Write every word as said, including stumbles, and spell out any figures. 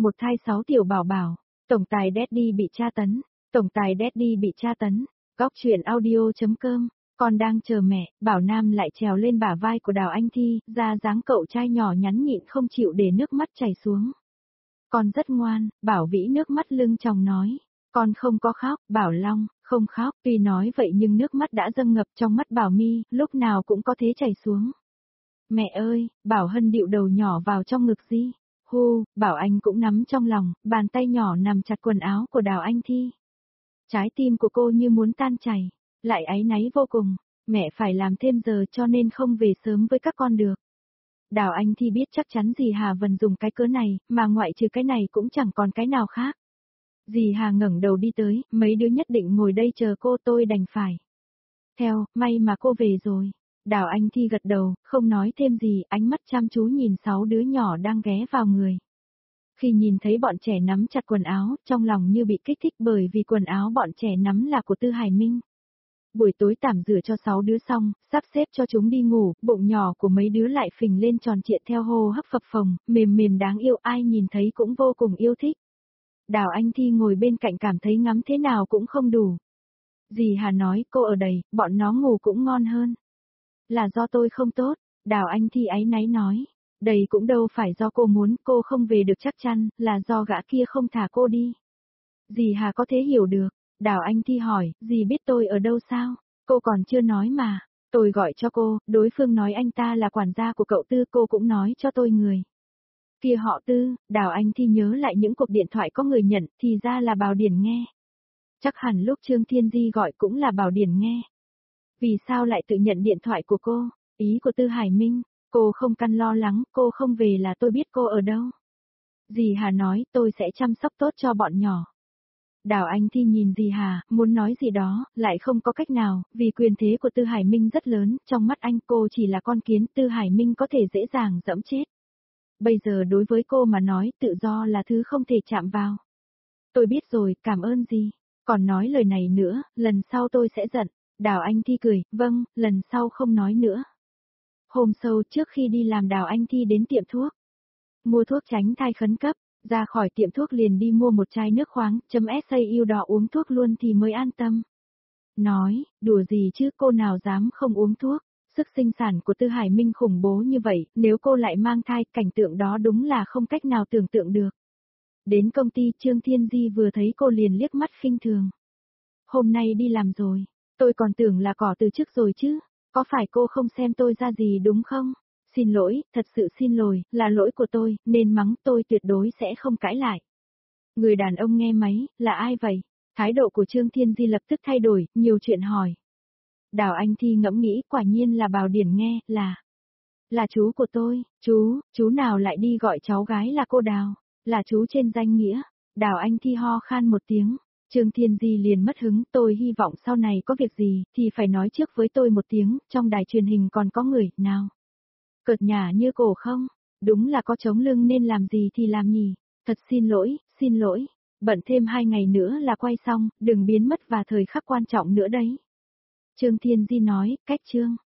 một thai sáu tiểu bảo bảo, tổng tài Daddy bị tra tấn, tổng tài Daddy bị tra tấn, góc chuyện audio.com, con đang chờ mẹ, Bảo Nam lại trèo lên bả vai của Đào Anh Thi, ra dáng cậu trai nhỏ nhắn nhịn không chịu để nước mắt chảy xuống. Con rất ngoan, Bảo Vĩ nước mắt lưng tròng nói, con không có khóc, Bảo Long, không khóc, tuy nói vậy nhưng nước mắt đã dâng ngập trong mắt Bảo My, lúc nào cũng có thế chảy xuống. Mẹ ơi, Bảo Hân điệu đầu nhỏ vào trong ngực Di. Hu, Bảo Anh cũng nắm trong lòng, bàn tay nhỏ nằm chặt quần áo của Đào Anh Thi. Trái tim của cô như muốn tan chảy, lại áy náy vô cùng, mẹ phải làm thêm giờ cho nên không về sớm với các con được. Đào Anh Thi biết chắc chắn dì Hà Vân dùng cái cớ này, mà ngoại trừ cái này cũng chẳng còn cái nào khác. Dì Hà ngẩng đầu đi tới, mấy đứa nhất định ngồi đây chờ cô, tôi đành phải. Theo, may mà cô về rồi. Đào Anh Thi gật đầu, không nói thêm gì, ánh mắt chăm chú nhìn sáu đứa nhỏ đang ghé vào người. Khi nhìn thấy bọn trẻ nắm chặt quần áo, trong lòng như bị kích thích bởi vì quần áo bọn trẻ nắm là của Tư Hải Minh. Buổi tối tảm rửa cho sáu đứa xong, sắp xếp cho chúng đi ngủ, bụng nhỏ của mấy đứa lại phình lên tròn trịa theo hô hấp phập phồng, mềm mềm đáng yêu, ai nhìn thấy cũng vô cùng yêu thích. Đào Anh Thi ngồi bên cạnh cảm thấy ngắm thế nào cũng không đủ. Dì Hà nói, cô ở đây, bọn nó ngủ cũng ngon hơn. Là do tôi không tốt, Đào Anh Thi áy náy nói. Đây cũng đâu phải do cô muốn, cô không về được chắc chắn, là do gã kia không thả cô đi. Dì Hà có thể hiểu được. Đào Anh Thi hỏi, dì biết tôi ở đâu sao? Cô còn chưa nói mà. Tôi gọi cho cô, đối phương nói anh ta là quản gia của cậu Tư, cô cũng nói cho tôi người. Kia họ Tư, Đào Anh Thi nhớ lại những cuộc điện thoại có người nhận, thì ra là Bảo Điển nghe. Chắc hẳn lúc Trương Thiên Di gọi cũng là Bảo Điển nghe. Vì sao lại tự nhận điện thoại của cô? Ý của Tư Hải Minh, cô không căn lo lắng, cô không về là tôi biết cô ở đâu. Dì Hà nói, tôi sẽ chăm sóc tốt cho bọn nhỏ. Đào Anh Thi nhìn dì Hà, muốn nói gì đó, lại không có cách nào, vì quyền thế của Tư Hải Minh rất lớn, trong mắt anh cô chỉ là con kiến, Tư Hải Minh có thể dễ dàng dẫm chết. Bây giờ đối với cô mà nói, tự do là thứ không thể chạm vào. Tôi biết rồi, cảm ơn dì. Còn nói lời này nữa, lần sau tôi sẽ giận. Đào Anh Thi cười, vâng, lần sau không nói nữa. Hôm sau trước khi đi làm Đào Anh Thi đến tiệm thuốc. Mua thuốc tránh thai khẩn cấp, ra khỏi tiệm thuốc liền đi mua một chai nước khoáng, chấm ét a u đỏ uống thuốc luôn thì mới an tâm. Nói, đùa gì chứ cô nào dám không uống thuốc, sức sinh sản của Tư Hải Minh khủng bố như vậy, nếu cô lại mang thai, cảnh tượng đó đúng là không cách nào tưởng tượng được. Đến công ty Trương Thiên Di vừa thấy cô liền liếc mắt khinh thường. Hôm nay đi làm rồi, tôi còn tưởng là cỏ từ chức rồi chứ, có phải cô không xem tôi ra gì đúng không? Xin lỗi, thật sự xin lỗi, là lỗi của tôi, nên mắng tôi tuyệt đối sẽ không cãi lại. Người đàn ông nghe máy, là ai vậy? Thái độ của Trương Thiên Di lập tức thay đổi, nhiều chuyện hỏi. Đào Anh Thi ngẫm nghĩ, quả nhiên là Bảo Điển nghe, là... Là chú của tôi, chú, chú nào lại đi gọi cháu gái là cô Đào, là chú trên danh nghĩa. Đào Anh Thi ho khan một tiếng, Trương Thiên Di liền mất hứng, tôi hy vọng sau này có việc gì, thì phải nói trước với tôi một tiếng, trong đài truyền hình còn có người, nào. Cợt nhả như cổ không, đúng là có chống lưng nên làm gì thì làm nhỉ, thật xin lỗi, xin lỗi, bận thêm hai ngày nữa là quay xong, đừng biến mất và thời khắc quan trọng nữa đấy. Trương Thiên Di nói, cách Trương.